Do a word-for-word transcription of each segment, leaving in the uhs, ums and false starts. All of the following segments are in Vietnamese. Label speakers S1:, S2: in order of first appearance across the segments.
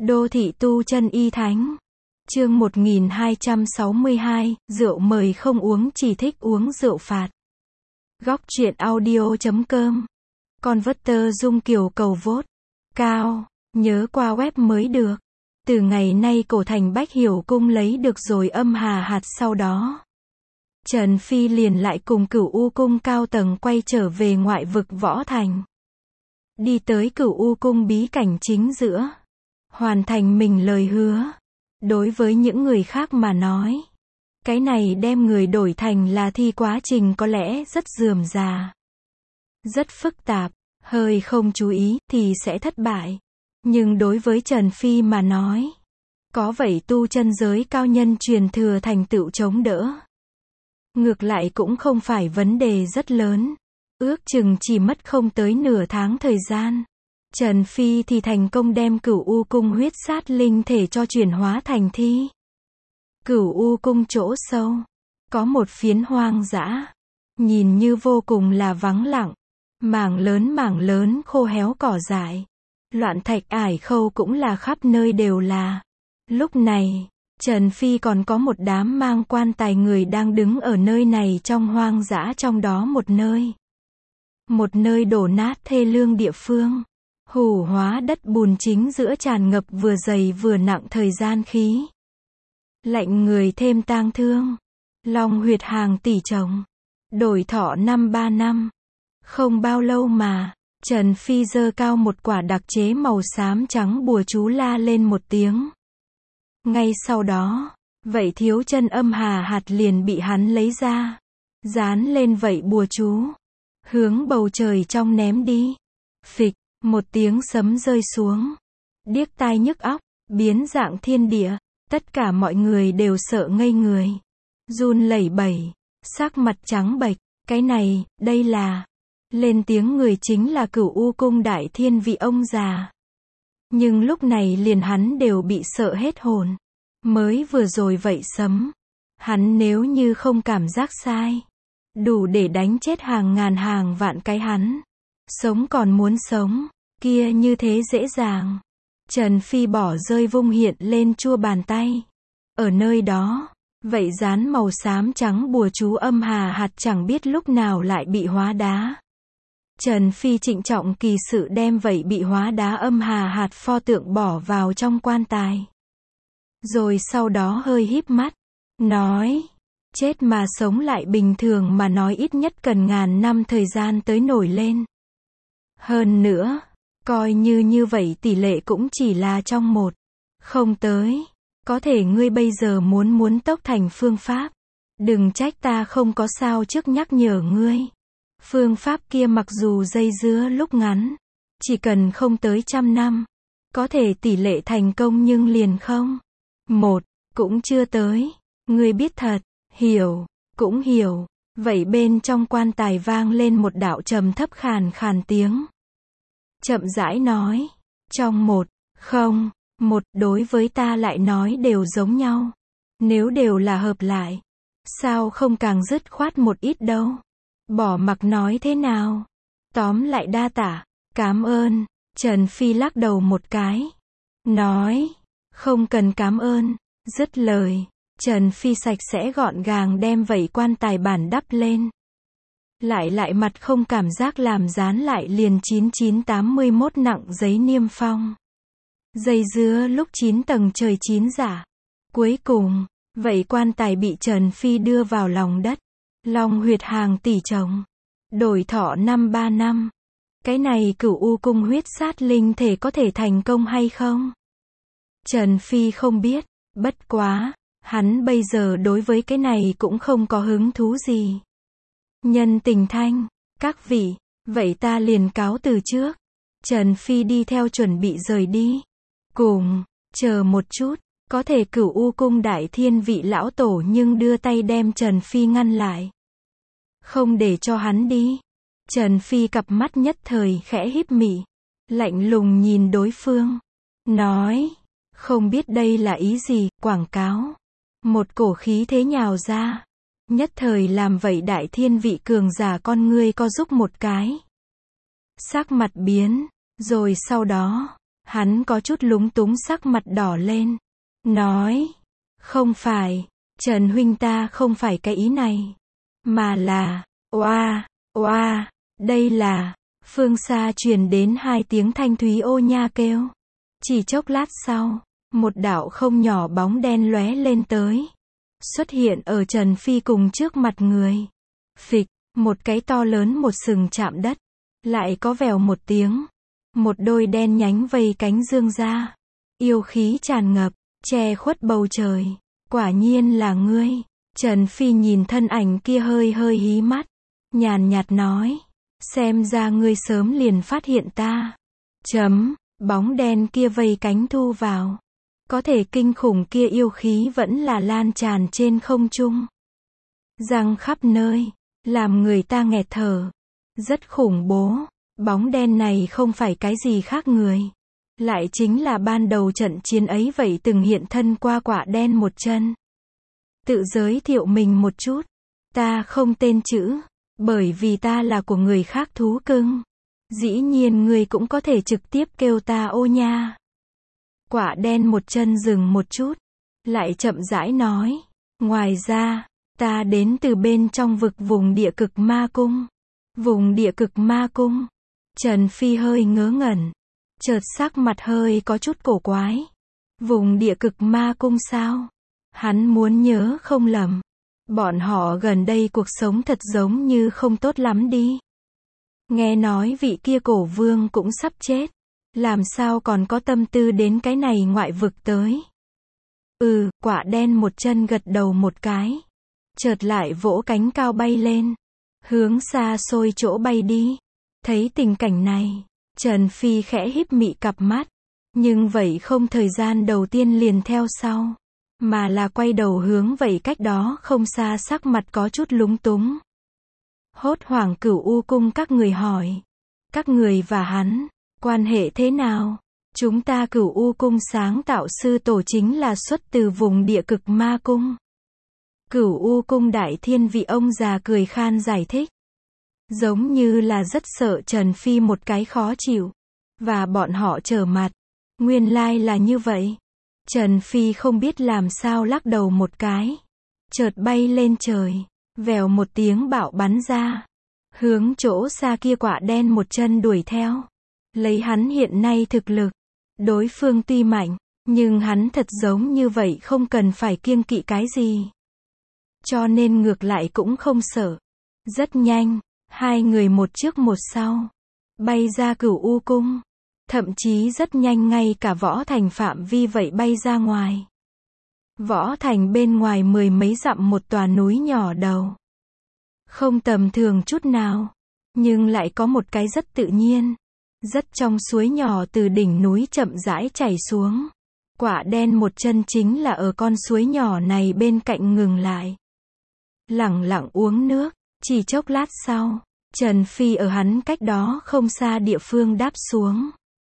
S1: Đô thị tu chân y thánh. Chương một nghìn hai trăm sáu mươi hai, rượu mời không uống, chỉ thích uống rượu phạt. Góc truyện audio chấm com. Converter Dung Kiều cầu vote cao, nhớ qua web mới được. Từ ngày nay cổ thành Bách Hiểu Cung lấy được rồi âm hà hạt, sau đó Trần Phi liền lại cùng Cửu U Cung cao tầng quay trở về ngoại vực Võ Thành. Đi tới Cửu U Cung bí cảnh chính giữa. Hoàn thành mình lời hứa. Đối với những người khác mà nói, cái này đem người đổi thành là thi quá trình có lẽ rất rườm rà, rất phức tạp, hơi không chú ý thì sẽ thất bại. Nhưng đối với Trần Phi mà nói, có vậy tu chân giới cao nhân truyền thừa thành tựu chống đỡ, ngược lại cũng không phải vấn đề rất lớn. Ước chừng chỉ mất không tới nửa tháng thời gian, Trần Phi thì thành công đem Cửu U Cung huyết sát linh thể cho chuyển hóa thành thi. Cửu U Cung chỗ sâu, có một phiến hoang dã, nhìn như vô cùng là vắng lặng, mảng lớn mảng lớn khô héo cỏ dại, loạn thạch ải khâu cũng là khắp nơi đều là. Lúc này, Trần Phi còn có một đám mang quan tài người đang đứng ở nơi này trong hoang dã, trong đó một nơi. Một nơi đổ nát thê lương địa phương. Hủ hóa đất bùn chính giữa tràn ngập vừa dày vừa nặng thời gian khí. Lạnh người thêm tang thương. Long huyệt hàng tỷ chồng. Đổi thọ năm ba năm. Không bao lâu mà, Trần Phi giơ cao một quả đặc chế màu xám trắng bùa chú, la lên một tiếng. Ngay sau đó, vậy thiếu chân âm hà hạt liền bị hắn lấy ra. Dán lên vậy bùa chú. Hướng bầu trời trong ném đi. Phịch. Một tiếng sấm rơi xuống, điếc tai nhức óc, biến dạng thiên địa, tất cả mọi người đều sợ ngây người, run lẩy bẩy, sắc mặt trắng bệch. Cái này, đây là, lên tiếng người chính là Cửu U Cung đại thiên vị ông già. Nhưng lúc này liền hắn đều bị sợ hết hồn. Mới vừa rồi vậy sấm, hắn nếu như không cảm giác sai, đủ để đánh chết hàng ngàn hàng vạn cái hắn. Sống còn muốn sống, kia như thế dễ dàng. Trần Phi bỏ rơi vung hiện lên chua bàn tay. Ở nơi đó, vậy dán màu xám trắng bùa chú âm hà hạt chẳng biết lúc nào lại bị hóa đá. Trần Phi trịnh trọng kỳ sự đem vậy bị hóa đá âm hà hạt pho tượng bỏ vào trong quan tài. Rồi sau đó hơi híp mắt, nói, chết mà sống lại bình thường mà nói ít nhất cần ngàn năm thời gian tới nổi lên. Hơn nữa, coi như như vậy tỷ lệ cũng chỉ là trong một, không tới. Có thể ngươi bây giờ muốn muốn tốc thành phương pháp. Đừng trách ta không có sao trước nhắc nhở ngươi. Phương pháp kia mặc dù dây dưa lúc ngắn, chỉ cần không tới trăm năm, có thể tỷ lệ thành công nhưng liền không. Một, cũng chưa tới. Ngươi biết thật, hiểu, cũng hiểu. Vậy bên trong quan tài vang lên một đạo trầm thấp khàn khàn tiếng. Chậm rãi nói, trong một, không, một, đối với ta lại nói đều giống nhau. Nếu đều là hợp lại, sao không càng dứt khoát một ít đâu. Bỏ mặc nói thế nào. Tóm lại đa tạ, cám ơn. Trần Phi lắc đầu một cái, nói, không cần cám ơn. Dứt lời, Trần Phi sạch sẽ gọn gàng đem vẩy quan tài bản đắp lên. Lại lại mặt không cảm giác làm dán lại liền chín chín tám mươi mốt nặng giấy niêm phong. Dây dưa lúc chín tầng trời chín giả. Cuối cùng, vậy quan tài bị Trần Phi đưa vào lòng đất. Long huyệt hàng tỷ chồng. Đổi thọ năm ba năm. Cái này Cửu U Cung huyết sát linh thể có thể thành công hay không? Trần Phi không biết, bất quá, hắn bây giờ đối với cái này cũng không có hứng thú gì. Nhân tình thanh, các vị, vậy ta liền cáo từ trước. Trần Phi đi theo chuẩn bị rời đi. Cùng, chờ một chút, có thể Cửu U Cung đại thiên vị lão tổ nhưng đưa tay đem Trần Phi ngăn lại. Không để cho hắn đi. Trần Phi cặp mắt nhất thời khẽ híp mị, lạnh lùng nhìn đối phương, nói, không biết đây là ý gì, quảng cáo. Một cổ khí thế nhào ra. Nhất thời làm vậy đại thiên vị cường giả con ngươi co rúm một cái. Sắc mặt biến, rồi sau đó, Hắn có chút lúng túng sắc mặt đỏ lên. Nói. Không phải. Trần huynh ta không phải cái ý này. Mà là. Oa, oa, đây là. Phương xa truyền đến hai tiếng thanh thúy ô nha kêu. Chỉ chốc lát sau, một đạo không nhỏ bóng đen lóe lên tới. Xuất hiện ở Trần Phi cùng trước mặt người. Phịch, một cái to lớn một sừng chạm đất. Lại có vèo một tiếng. Một đôi đen nhánh vây cánh dương ra. Yêu khí tràn ngập, che khuất bầu trời. Quả nhiên là ngươi. Trần Phi nhìn thân ảnh kia hơi hơi hí mắt. Nhàn nhạt nói. Xem ra ngươi sớm liền phát hiện ta. Chấm, bóng đen kia vây cánh thu vào. Có thể kinh khủng kia yêu khí vẫn là lan tràn trên không trung. Răng khắp nơi, làm người ta nghẹt thở. Rất khủng bố. Bóng đen này không phải cái gì khác người. Lại chính là ban đầu trận chiến ấy vậy từng hiện thân qua quả đen một chân. Tự giới thiệu mình một chút. Ta không tên chữ. Bởi vì ta là của người khác thú cưng. Dĩ nhiên ngươi cũng có thể trực tiếp kêu ta ô nha. Quả đen một chân dừng một chút. Lại chậm rãi nói. Ngoài ra, ta đến từ bên trong vực vùng địa cực ma cung. Vùng địa cực ma cung. Trần Phi hơi ngớ ngẩn. Chợt sắc mặt hơi có chút cổ quái. Vùng địa cực ma cung sao? Hắn muốn nhớ không lầm. Bọn họ gần đây cuộc sống thật giống như không tốt lắm đi. Nghe nói vị kia cổ vương cũng sắp chết. Làm sao còn có tâm tư đến cái này ngoại vực tới. Ừ, quả đen một chân gật đầu một cái. Chợt lại vỗ cánh cao bay lên. Hướng xa xôi chỗ bay đi. Thấy tình cảnh này, Trần Phi khẽ híp mị cặp mắt. Nhưng vậy không thời gian đầu tiên liền theo sau. Mà là quay đầu hướng vậy cách đó không xa sắc mặt có chút lúng túng. Hốt hoảng Cửu U cung các người hỏi. Các người và hắn, quan hệ thế nào? Chúng ta Cửu U cung sáng tạo sư tổ chính là xuất từ vùng địa cực ma cung. Cửu U cung đại thiên vị ông già cười khan giải thích. Giống như là rất sợ Trần Phi một cái khó chịu. Và bọn họ trở mặt. Nguyên lai là như vậy. Trần Phi không biết làm sao lắc đầu một cái. Chợt bay lên trời. Vèo một tiếng bạo bắn ra. Hướng chỗ xa kia quả đen một chân đuổi theo. Lấy hắn hiện nay thực lực. Đối phương tuy mạnh. Nhưng hắn thật giống như vậy không cần phải kiêng kỵ cái gì. Cho nên ngược lại cũng không sợ. Rất nhanh. Hai người một trước một sau. Bay ra Cửu U cung. Thậm chí rất nhanh ngay cả võ thành phạm vi vậy bay ra ngoài. Võ thành bên ngoài mười mấy dặm một tòa núi nhỏ đầu. Không tầm thường chút nào. Nhưng lại có một cái rất tự nhiên. Rất trong suối nhỏ từ đỉnh núi chậm rãi chảy xuống. Quả đen một chân chính là ở con suối nhỏ này bên cạnh ngừng lại. Lẳng lặng uống nước. Chỉ chốc lát sau, Trần Phi ở hắn cách đó không xa địa phương đáp xuống.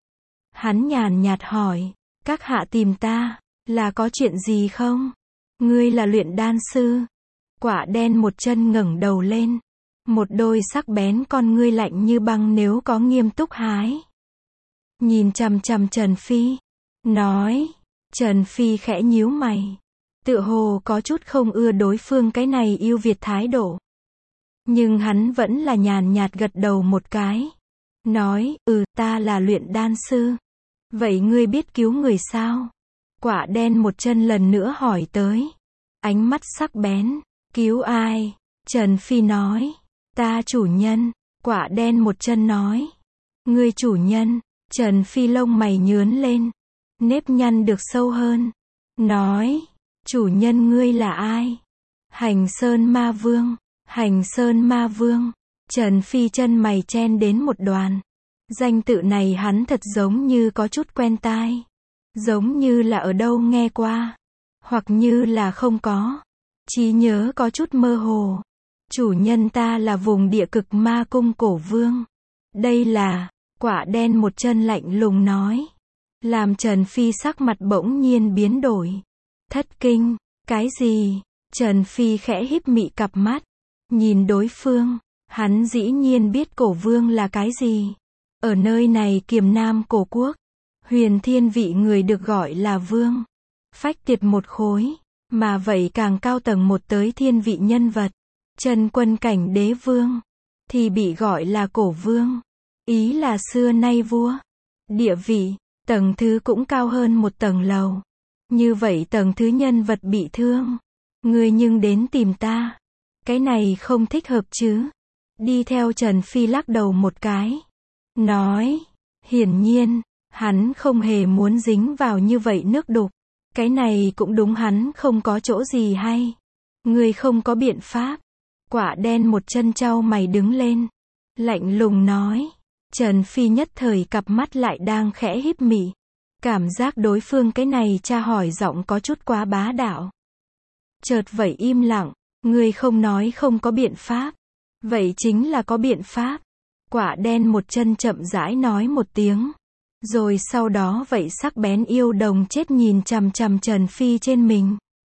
S1: Hắn nhàn nhạt hỏi, các hạ tìm ta, là có chuyện gì không? Ngươi là luyện đan sư. Quả đen một chân ngẩng đầu lên. Một đôi sắc bén con ngươi lạnh như băng nếu có nghiêm túc hái. Nhìn chằm chằm Trần Phi. Nói. Trần Phi khẽ nhíu mày. Tựa hồ có chút không ưa đối phương cái này yêu Việt thái độ. Nhưng hắn vẫn là nhàn nhạt gật đầu một cái. Nói, ừ, ta là luyện đan sư. Vậy ngươi biết cứu người sao? Quả đen một chân lần nữa hỏi tới. Ánh mắt sắc bén. Cứu ai? Trần Phi nói. Ta chủ nhân. Quả đen một chân nói. Ngươi chủ nhân. Trần Phi lông mày nhướn lên. Nếp nhăn được sâu hơn. Nói. Chủ nhân ngươi là ai? Hành Sơn Ma Vương. Hành Sơn Ma Vương. Trần Phi chân mày chen đến một đoàn. Danh tự này hắn thật giống như có chút quen tai. Giống như là ở đâu nghe qua. Hoặc như là không có. Trí nhớ có chút mơ hồ. Chủ nhân ta là vùng địa cực ma cung cổ vương. Đây là, quả đen một chân lạnh lùng nói. Làm Trần Phi sắc mặt bỗng nhiên biến đổi. Thất kinh, cái gì? Trần Phi khẽ híp mị cặp mắt. Nhìn đối phương, hắn dĩ nhiên biết cổ vương là cái gì. Ở nơi này Kiềm Nam cổ quốc, Huyền thiên vị người được gọi là vương. Phách tiệt một khối. Mà vậy càng cao tầng một tới thiên vị nhân vật. Chân quân cảnh đế vương. Thì bị gọi là cổ vương. Ý là xưa nay vua. Địa vị, tầng thứ cũng cao hơn một tầng lầu. Như vậy tầng thứ nhân vật bị thương. Ngươi nhưng đến tìm ta. Cái này không thích hợp chứ. Đi theo Trần Phi lắc đầu một cái. Nói. Hiển nhiên, hắn không hề muốn dính vào như vậy nước đục. Cái này cũng đúng, hắn không có chỗ gì hay. Ngươi không có biện pháp. Quả đen một chân chau mày đứng lên. Lạnh lùng nói. Trần Phi nhất thời cặp mắt lại đang khẽ híp mị. Cảm giác đối phương cái này tra hỏi giọng có chút quá bá đạo. Chợt vậy im lặng. Ngươi không nói không có biện pháp. Vậy chính là có biện pháp. Quả đen một chân chậm rãi nói một tiếng. Rồi sau đó vậy sắc bén yêu đồng chết nhìn chằm chằm Trần Phi trên mình.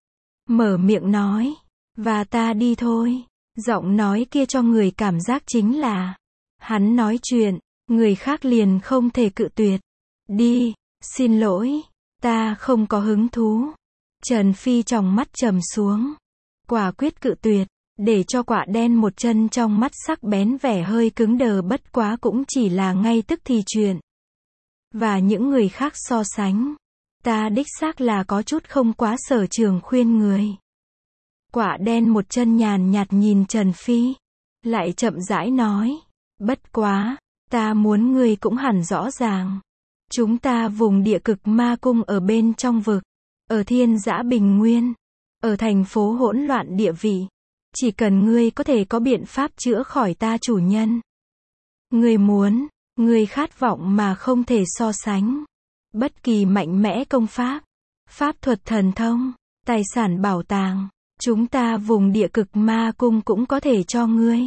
S1: Mở miệng nói. Và ta đi thôi. Giọng nói kia cho người cảm giác chính là. Hắn nói chuyện. Người khác liền không thể cự tuyệt. Đi. Xin lỗi. Ta không có hứng thú. Trần Phi trong mắt trầm xuống. Quả quyết cự tuyệt. Để cho quả đen một chân trong mắt sắc bén vẻ hơi cứng đờ, bất quá cũng chỉ là ngay tức thì chuyện. Và những người khác so sánh. Ta đích xác là có chút không quá sở trường khuyên người. Quả đen một chân nhàn nhạt nhìn Trần Phi. Lại chậm rãi nói. Bất quá. Ta muốn ngươi cũng hẳn rõ ràng. Chúng ta vùng địa cực ma cung ở bên trong vực. Ở thiên dã bình nguyên. Ở thành phố hỗn loạn địa vị. Chỉ cần ngươi có thể có biện pháp chữa khỏi ta chủ nhân. Ngươi muốn, ngươi khát vọng mà không thể so sánh. Bất kỳ mạnh mẽ công pháp, pháp thuật thần thông, tài sản bảo tàng, chúng ta vùng địa cực ma cung cũng có thể cho ngươi.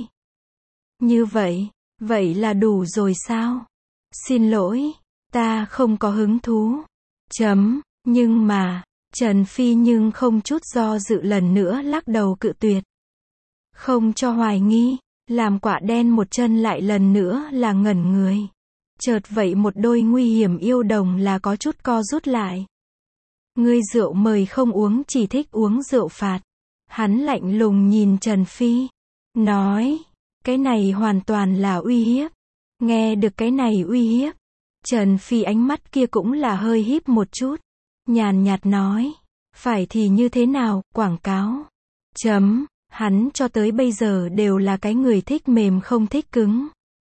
S1: Như vậy, vậy là đủ rồi sao? Xin lỗi, ta không có hứng thú. Chấm, nhưng mà, Trần Phi nhưng không chút do dự lần nữa lắc đầu cự tuyệt. Không cho hoài nghi, làm quả đen một chân lại lần nữa là ngẩn người. Chợt vậy một đôi nguy hiểm yêu đồng là có chút co rút lại. Ngươi rượu mời không uống, chỉ thích uống rượu phạt. Hắn lạnh lùng nhìn Trần Phi. Nói, cái này hoàn toàn là uy hiếp. Nghe được cái này uy hiếp. Trần Phi ánh mắt kia cũng là hơi híp một chút. Nhàn nhạt nói, phải thì như thế nào, quảng cáo. Chấm. Hắn cho tới bây giờ đều là cái người thích mềm không thích cứng.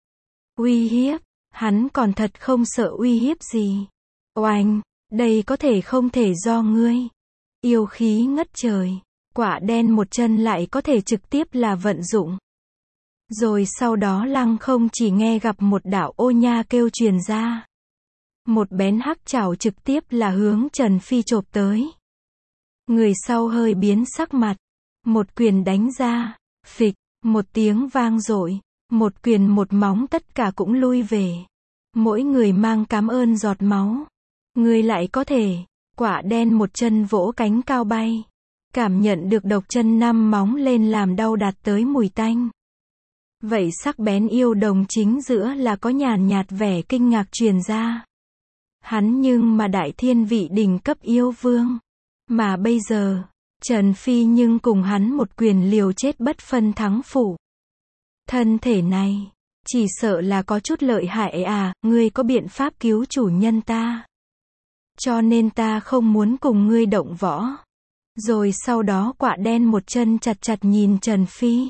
S1: Uy hiếp, hắn còn thật không sợ uy hiếp gì. Oanh, đây có thể không thể do ngươi. Yêu khí ngất trời, quả đen một chân lại có thể trực tiếp là vận dụng. Rồi sau đó lăng không chỉ nghe gặp một đạo ô nha kêu truyền ra. Một bén hắc chảo trực tiếp là hướng Trần Phi chộp tới. Người sau hơi biến sắc mặt. Một quyền đánh ra, phịch, một tiếng vang dội, một quyền một móng tất cả cũng lui về. Mỗi người mang cảm ơn giọt máu. Người lại có thể, quả đen một chân vỗ cánh cao bay. Cảm nhận được độc chân năm móng lên làm đau đạt tới mùi tanh. Vậy sắc bén yêu đồng chính giữa là có nhàn nhạt vẻ kinh ngạc truyền ra. Hắn nhưng mà đại thiên vị đỉnh cấp yêu vương. Mà bây giờ, Trần Phi nhưng cùng hắn một quyền liều chết bất phân thắng phụ. Thân thể này, chỉ sợ là có chút lợi hại à, ngươi có biện pháp cứu chủ nhân ta. Cho nên ta không muốn cùng ngươi động võ. Rồi sau đó quả đen một chân chặt chặt nhìn Trần Phi.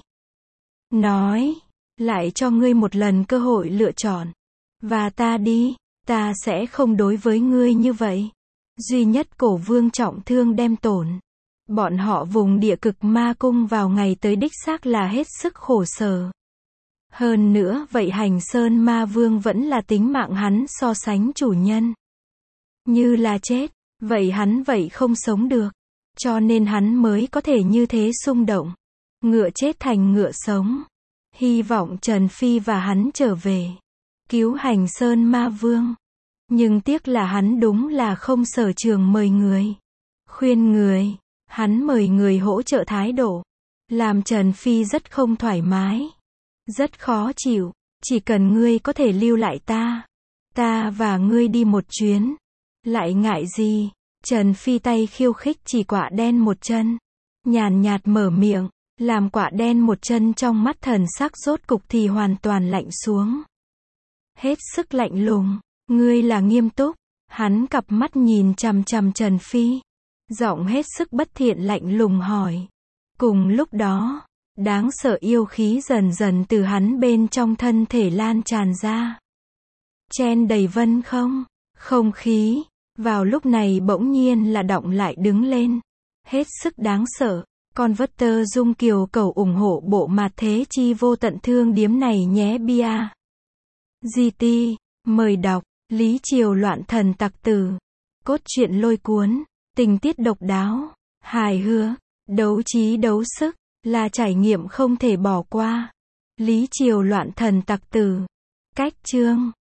S1: Nói, lại cho ngươi một lần cơ hội lựa chọn. Và ta đi, ta sẽ không đối với ngươi như vậy. Duy nhất cổ vương trọng thương đem tổn. Bọn họ vùng địa cực ma cung vào ngày tới đích xác là hết sức khổ sở. Hơn nữa vậy hành sơn ma vương vẫn là tính mạng hắn so sánh chủ nhân. Như là chết, vậy hắn vậy không sống được. Cho nên hắn mới có thể như thế xung động. Ngựa chết thành ngựa sống. Hy vọng Trần Phi và hắn trở về. Cứu hành sơn ma vương. Nhưng tiếc là hắn đúng là không sở trường mời người. Khuyên người. Hắn mời người hỗ trợ thái độ. Làm Trần Phi rất không thoải mái. Rất khó chịu. Chỉ cần ngươi có thể lưu lại ta. Ta và ngươi đi một chuyến. Lại ngại gì? Trần Phi tay khiêu khích chỉ quả đen một chân. Nhàn nhạt mở miệng, làm quả đen một chân trong mắt thần sắc rốt cục thì hoàn toàn lạnh xuống. Hết sức lạnh lùng. Ngươi là nghiêm túc. Hắn cặp mắt nhìn chằm chằm Trần Phi. Giọng hết sức bất thiện lạnh lùng hỏi. Cùng lúc đó, đáng sợ yêu khí dần dần từ hắn bên trong thân thể lan tràn ra. Chen đầy vân không, không khí, vào lúc này bỗng nhiên là động lại đứng lên. Hết sức đáng sợ, con vất tơ dung kiều cầu ủng hộ bộ mạt thế chi vô tận thương điếm này nhé bia. giê tê, mời đọc, Lý Triều loạn thần tặc tử. Cốt truyện lôi cuốn, tình tiết độc đáo, hài hước, đấu trí đấu sức, là trải nghiệm không thể bỏ qua. Lý Triều loạn thần tặc tử. Cách chương